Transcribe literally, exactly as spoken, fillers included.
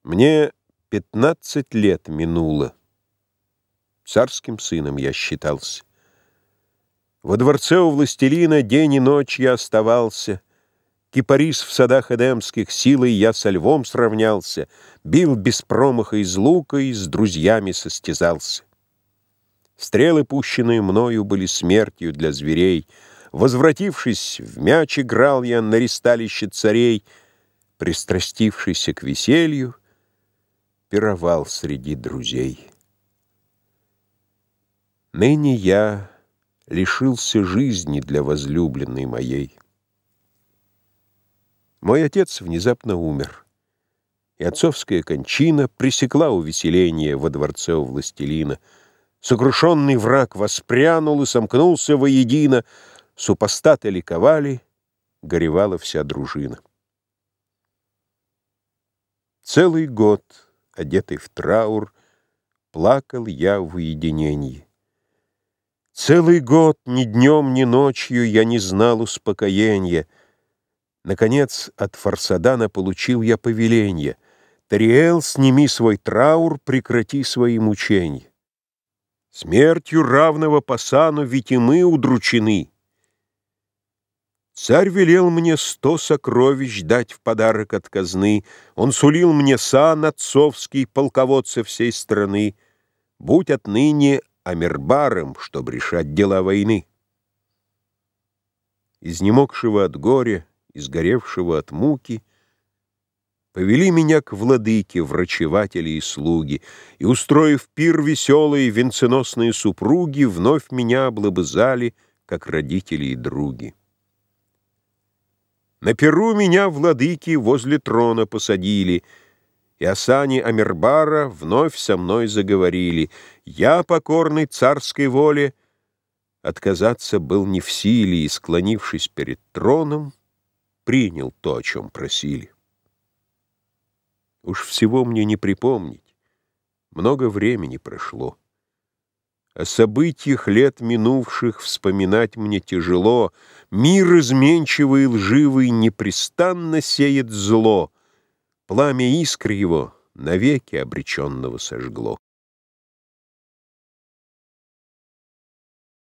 Мне пятнадцать лет минуло. Царским сыном я считался. Во дворце у властелина день и ночь я оставался. Кипарис в садах эдемских силой я со львом сравнялся, бил без промаха из лука и с друзьями состязался. Стрелы, пущенные мною, были смертью для зверей. Возвратившись, в мяч играл я на ристалище царей, пристрастившийся к веселью, пировал среди друзей. Ныне я лишился жизни для возлюбленной моей. Мой отец внезапно умер, и отцовская кончина пресекла увеселение во дворце у властелина. Сокрушенный враг воспрянул и сомкнулся воедино, супостаты ликовали, горевала вся дружина. Целый год, одетый в траур, плакал я в уединении. Целый год ни днем, ни ночью я не знал успокоения. Наконец от Фарсадана получил я повеление: «Тариэл, сними свой траур, прекрати свои мучения. Смертью равного по сану ведь и мы удручены. Царь велел мне сто сокровищ дать в подарок от казны. Он сулил мне сан отцовский, полководца всей страны. Будь отныне Амирбаром, чтоб решать дела войны». Изнемогшего от горя, изгоревшего от муки, повели меня к владыке врачеватели и слуги, и, устроив пир веселый, венценосные супруги вновь меня облобызали, как родители и други. На пиру меня владыки возле трона посадили, и о сане Амирбара вновь со мной заговорили. Я, покорный царской воле, отказаться был не в силе, и, склонившись перед троном, принял то, о чем просили. Уж всего мне не припомнить, много времени прошло. О событиях лет минувших вспоминать мне тяжело. Мир изменчивый и лживый непрестанно сеет зло. Пламя искр его навеки обреченного сожгло.